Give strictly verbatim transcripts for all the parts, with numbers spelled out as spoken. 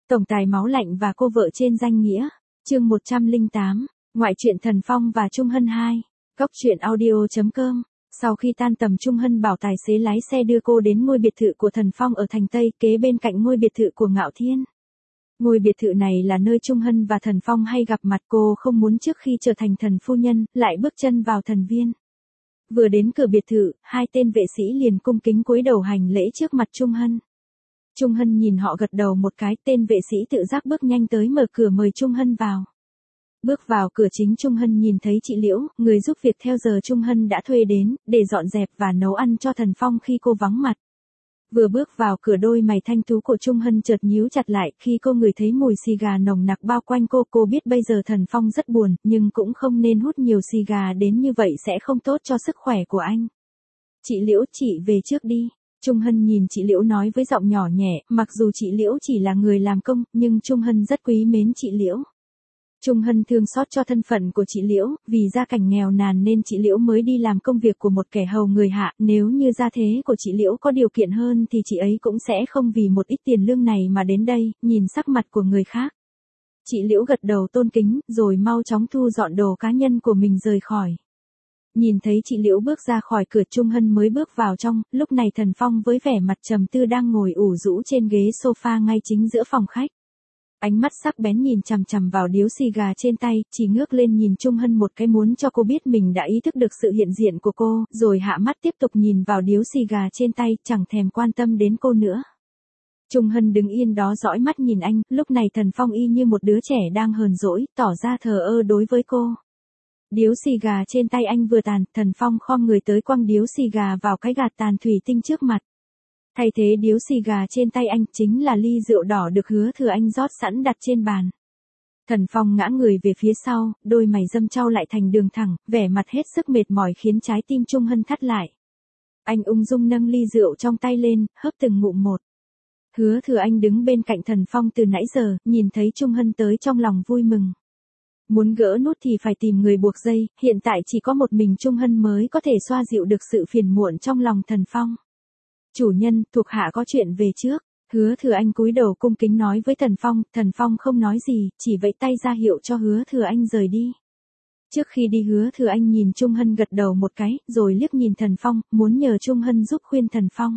Tổng tài máu lạnh và cô vợ trên danh nghĩa. Chương một trăm lẻ tám, ngoại truyện Thần Phong và Trung Hân hai. Cốc truyện audio chấm com. Sau khi tan tầm, Trung Hân bảo tài xế lái xe đưa cô đến ngôi biệt thự của Thần Phong ở thành Tây, kế bên cạnh ngôi biệt thự của Ngạo Thiên. Ngôi biệt thự này là nơi Trung Hân và Thần Phong hay gặp mặt, cô không muốn trước khi trở thành thần phu nhân, lại bước chân vào thần viên. Vừa đến cửa biệt thự, hai tên vệ sĩ liền cung kính cúi đầu hành lễ trước mặt Trung Hân. Trung Hân nhìn họ gật đầu một cái, tên vệ sĩ tự giác bước nhanh tới mở cửa mời Trung Hân vào. Bước vào cửa chính, Trung Hân nhìn thấy chị Liễu, người giúp việc theo giờ Trung Hân đã thuê đến, để dọn dẹp và nấu ăn cho Thần Phong khi cô vắng mặt. Vừa bước vào cửa, đôi mày thanh tú của Trung Hân chợt nhíu chặt lại, khi cô ngửi thấy mùi xì gà nồng nặc bao quanh cô. Cô biết bây giờ Thần Phong rất buồn, nhưng cũng không nên hút nhiều xì gà đến như vậy, sẽ không tốt cho sức khỏe của anh. Chị Liễu, chị về trước đi. Trung Hân nhìn chị Liễu nói với giọng nhỏ nhẹ, mặc dù chị Liễu chỉ là người làm công, nhưng Trung Hân rất quý mến chị Liễu. Trung Hân thương xót cho thân phận của chị Liễu, vì gia cảnh nghèo nàn nên chị Liễu mới đi làm công việc của một kẻ hầu người hạ, nếu như gia thế của chị Liễu có điều kiện hơn thì chị ấy cũng sẽ không vì một ít tiền lương này mà đến đây, nhìn sắc mặt của người khác. Chị Liễu gật đầu tôn kính, rồi mau chóng thu dọn đồ cá nhân của mình rời khỏi. Nhìn thấy chị Liễu bước ra khỏi cửa, Trung Hân mới bước vào trong, lúc này Thần Phong với vẻ mặt trầm tư đang ngồi ủ rũ trên ghế sofa ngay chính giữa phòng khách. Ánh mắt sắc bén nhìn chằm chằm vào điếu xì gà trên tay, chỉ ngước lên nhìn Trung Hân một cái, muốn cho cô biết mình đã ý thức được sự hiện diện của cô, rồi hạ mắt tiếp tục nhìn vào điếu xì gà trên tay, chẳng thèm quan tâm đến cô nữa. Trung Hân đứng yên đó dõi mắt nhìn anh, lúc này Thần Phong y như một đứa trẻ đang hờn dỗi, tỏ ra thờ ơ đối với cô. Điếu xì gà trên tay anh vừa tàn, Thần Phong khom người tới quăng điếu xì gà vào cái gạt tàn thủy tinh trước mặt. Thay thế điếu xì gà trên tay anh chính là ly rượu đỏ được Hứa Thừa Anh rót sẵn đặt trên bàn. Thần Phong ngã người về phía sau, đôi mày râm chau lại thành đường thẳng, vẻ mặt hết sức mệt mỏi khiến trái tim Trung Hân thắt lại. Anh ung dung nâng ly rượu trong tay lên, hớp từng ngụm một. Hứa Thừa Anh đứng bên cạnh Thần Phong từ nãy giờ, nhìn thấy Trung Hân tới trong lòng vui mừng. Muốn gỡ nút thì phải tìm người buộc dây, hiện tại chỉ có một mình Trung Hân mới có thể xoa dịu được sự phiền muộn trong lòng Thần Phong. Chủ nhân, thuộc hạ có chuyện về trước. Hứa Thừa Anh cúi đầu cung kính nói với Thần Phong, Thần Phong không nói gì, chỉ vẫy tay ra hiệu cho Hứa Thừa Anh rời đi. Trước khi đi, Hứa Thừa Anh nhìn Trung Hân gật đầu một cái, rồi liếc nhìn Thần Phong, muốn nhờ Trung Hân giúp khuyên Thần Phong.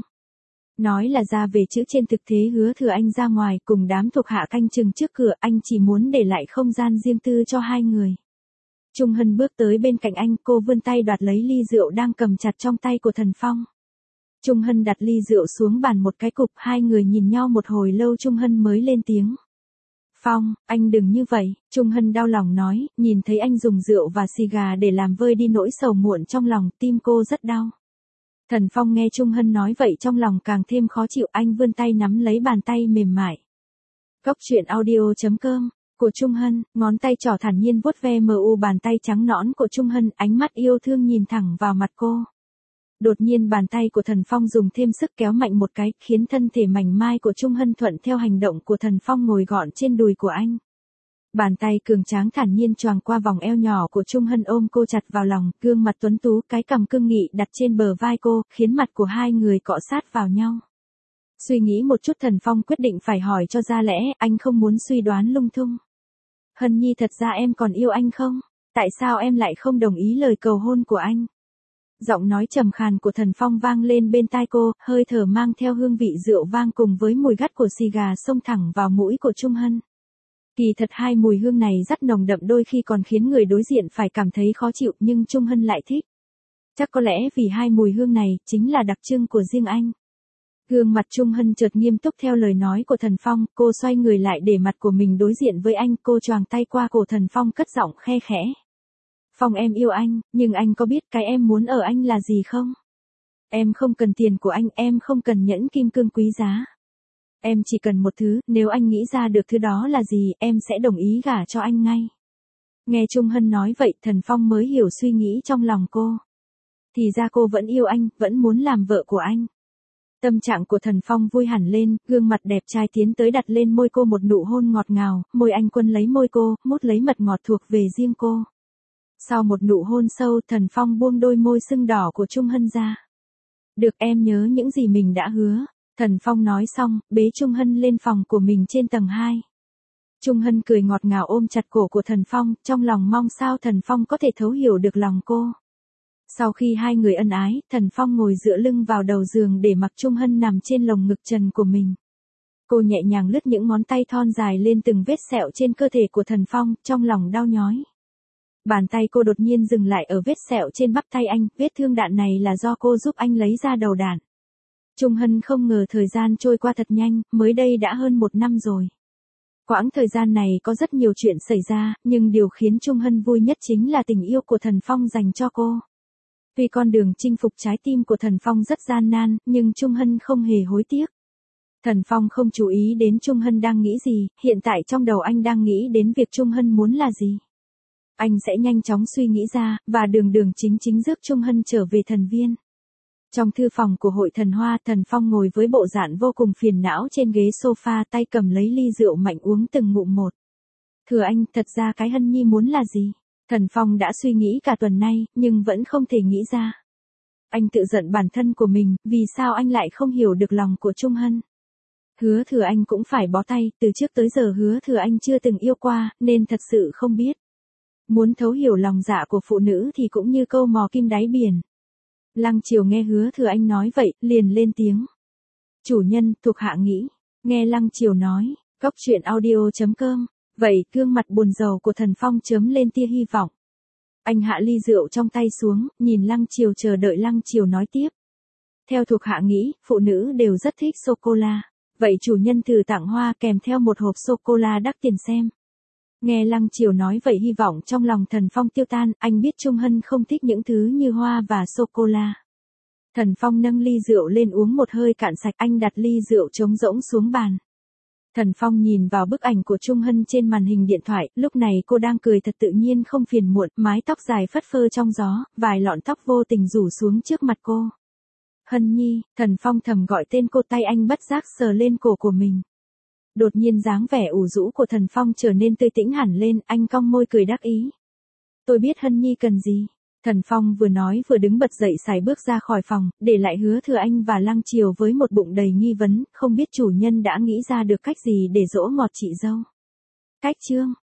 Nói là ra về chữ, trên thực tế Hứa Thừa Anh ra ngoài cùng đám thuộc hạ canh chừng trước cửa, anh chỉ muốn để lại không gian riêng tư cho hai người. Trung Hân bước tới bên cạnh anh, cô vươn tay đoạt lấy ly rượu đang cầm chặt trong tay của Thần Phong. Trung Hân đặt ly rượu xuống bàn một cái cục, hai người nhìn nhau một hồi lâu Trung Hân mới lên tiếng. Phong, anh đừng như vậy, Trung Hân đau lòng nói, nhìn thấy anh dùng rượu và xì gà để làm vơi đi nỗi sầu muộn trong lòng, tim cô rất đau. Thần Phong nghe Trung Hân nói vậy trong lòng càng thêm khó chịu, anh vươn tay nắm lấy bàn tay mềm mại. Cốc truyện audio chấm com của Trung Hân, ngón tay trỏ thản nhiên vuốt ve mờ u bàn tay trắng nõn của Trung Hân, ánh mắt yêu thương nhìn thẳng vào mặt cô. Đột nhiên bàn tay của Thần Phong dùng thêm sức kéo mạnh một cái, khiến thân thể mảnh mai của Trung Hân thuận theo hành động của Thần Phong ngồi gọn trên đùi của anh. Bàn tay cường tráng thản nhiên choàng qua vòng eo nhỏ của Trung Hân, ôm cô chặt vào lòng, gương mặt tuấn tú, cái cằm cương nghị đặt trên bờ vai cô, khiến mặt của hai người cọ sát vào nhau. Suy nghĩ một chút, Thần Phong quyết định phải hỏi cho ra lẽ, anh không muốn suy đoán lung tung. Hân Nhi, thật ra em còn yêu anh không? Tại sao em lại không đồng ý lời cầu hôn của anh? Giọng nói trầm khàn của Thần Phong vang lên bên tai cô, hơi thở mang theo hương vị rượu vang cùng với mùi gắt của xì gà xông thẳng vào mũi của Trung Hân. Kỳ thật hai mùi hương này rất nồng đậm, đôi khi còn khiến người đối diện phải cảm thấy khó chịu, nhưng Trung Hân lại thích. Chắc có lẽ vì hai mùi hương này chính là đặc trưng của riêng anh. Gương mặt Trung Hân chợt nghiêm túc theo lời nói của Thần Phong, cô xoay người lại để mặt của mình đối diện với anh, cô choàng tay qua cổ Thần Phong cất giọng khe khẽ. Phong, em yêu anh, nhưng anh có biết cái em muốn ở anh là gì không? Em không cần tiền của anh, em không cần nhẫn kim cương quý giá. Em chỉ cần một thứ, nếu anh nghĩ ra được thứ đó là gì, em sẽ đồng ý gả cho anh ngay. Nghe Trung Hân nói vậy, Thần Phong mới hiểu suy nghĩ trong lòng cô. Thì ra cô vẫn yêu anh, vẫn muốn làm vợ của anh. Tâm trạng của Thần Phong vui hẳn lên, gương mặt đẹp trai tiến tới đặt lên môi cô một nụ hôn ngọt ngào, môi anh quân lấy môi cô, mút lấy mật ngọt thuộc về riêng cô. Sau một nụ hôn sâu, Thần Phong buông đôi môi sưng đỏ của Trung Hân ra. Được, em nhớ những gì mình đã hứa. Thần Phong nói xong, bế Trung Hân lên phòng của mình trên tầng hai. Trung Hân cười ngọt ngào ôm chặt cổ của Thần Phong, trong lòng mong sao Thần Phong có thể thấu hiểu được lòng cô. Sau khi hai người ân ái, Thần Phong ngồi dựa lưng vào đầu giường để mặc Trung Hân nằm trên lồng ngực trần của mình. Cô nhẹ nhàng lướt những ngón tay thon dài lên từng vết sẹo trên cơ thể của Thần Phong, trong lòng đau nhói. Bàn tay cô đột nhiên dừng lại ở vết sẹo trên bắp tay anh, vết thương đạn này là do cô giúp anh lấy ra đầu đạn. Trung Hân không ngờ thời gian trôi qua thật nhanh, mới đây đã hơn một năm rồi. Quãng thời gian này có rất nhiều chuyện xảy ra, nhưng điều khiến Trung Hân vui nhất chính là tình yêu của Thần Phong dành cho cô. Tuy con đường chinh phục trái tim của Thần Phong rất gian nan, nhưng Trung Hân không hề hối tiếc. Thần Phong không chú ý đến Trung Hân đang nghĩ gì, hiện tại trong đầu anh đang nghĩ đến việc Trung Hân muốn là gì. Anh sẽ nhanh chóng suy nghĩ ra, và đường đường chính chính rước Trung Hân trở về thần viên. Trong thư phòng của hội thần hoa, Thần Phong ngồi với bộ dạng vô cùng phiền não trên ghế sofa, tay cầm lấy ly rượu mạnh uống từng ngụm một. Thưa anh, thật ra cái Hân Nhi muốn là gì? Thần Phong đã suy nghĩ cả tuần nay, nhưng vẫn không thể nghĩ ra. Anh tự giận bản thân của mình, vì sao anh lại không hiểu được lòng của Trung Hân. Hứa Thừa Anh cũng phải bó tay, từ trước tới giờ Hứa Thừa Anh chưa từng yêu qua, nên thật sự không biết. Muốn thấu hiểu lòng dạ của phụ nữ thì cũng như câu mò kim đáy biển. Lăng Triều nghe Hứa Thừa Anh nói vậy, liền lên tiếng. Chủ nhân, thuộc hạ nghĩ. Nghe Lăng Triều nói, cốc truyện audio chấm com. Vậy, gương mặt buồn rầu của Thần Phong chớm lên tia hy vọng. Anh hạ ly rượu trong tay xuống, nhìn Lăng Triều chờ đợi Lăng Triều nói tiếp. Theo thuộc hạ nghĩ, phụ nữ đều rất thích sô-cô-la. Vậy chủ nhân thử tặng hoa kèm theo một hộp sô-cô-la đắt tiền xem. Nghe Lăng Triều nói vậy hy vọng trong lòng Thần Phong tiêu tan, anh biết Trung Hân không thích những thứ như hoa và sô-cô-la. Thần Phong nâng ly rượu lên uống một hơi cạn sạch, anh đặt ly rượu trống rỗng xuống bàn. Thần Phong nhìn vào bức ảnh của Trung Hân trên màn hình điện thoại, lúc này cô đang cười thật tự nhiên không phiền muộn, mái tóc dài phất phơ trong gió, vài lọn tóc vô tình rủ xuống trước mặt cô. Hân Nhi, Thần Phong thầm gọi tên cô, tay anh bất giác sờ lên cổ của mình. Đột nhiên dáng vẻ ủ rũ của Thần Phong trở nên tươi tĩnh hẳn lên, anh cong môi cười đắc ý. Tôi biết Hân Nhi cần gì. Thần Phong vừa nói vừa đứng bật dậy sải bước ra khỏi phòng, để lại Hứa Thừa Anh và Lăng Triều với một bụng đầy nghi vấn, không biết chủ nhân đã nghĩ ra được cách gì để dỗ ngọt chị dâu. Cách chương